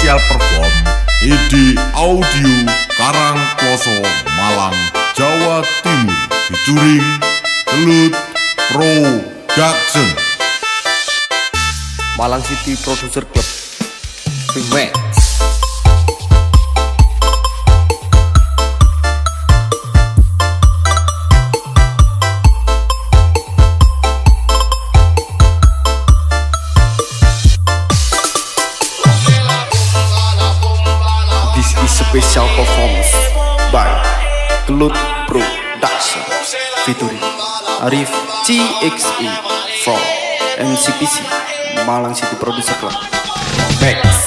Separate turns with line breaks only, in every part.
Spesial perform Edi Audio Karangploso Malang Jawa Timur featuring Gelut Production
Malang City Producer Club Remix. This is special performance by Gelut Production featuring Arif CXE from MCPC Malang City Producer Club Remix.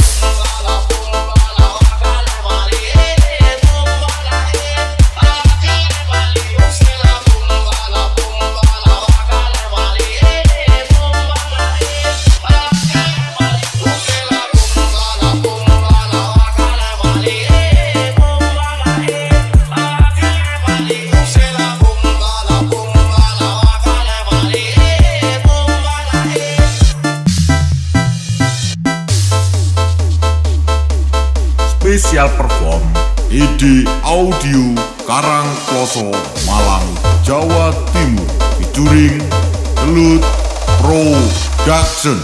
Spesial perform Edi Audio Karangploso Malang Jawa Timur featuring Gelut Production.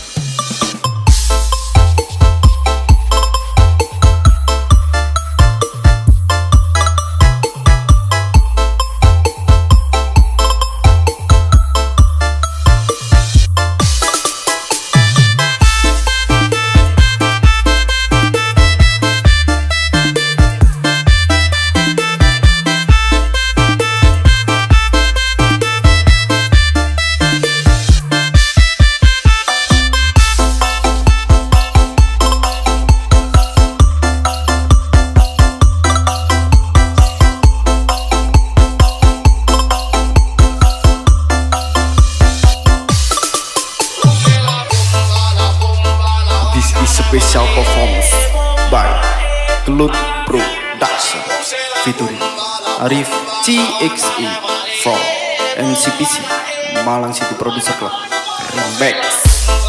Special performance by Gelut Production featuring Arif CXE from MCPC Malang City Producer Club Remix.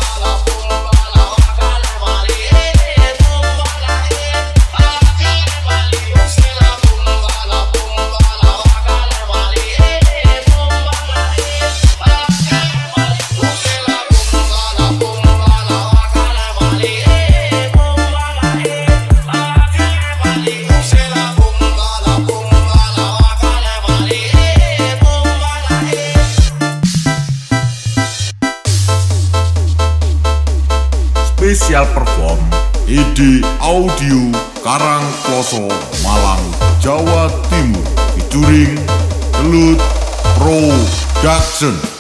Spesial perform Edi Audio Karangploso Malang Jawa Timur featuring Gelut Production.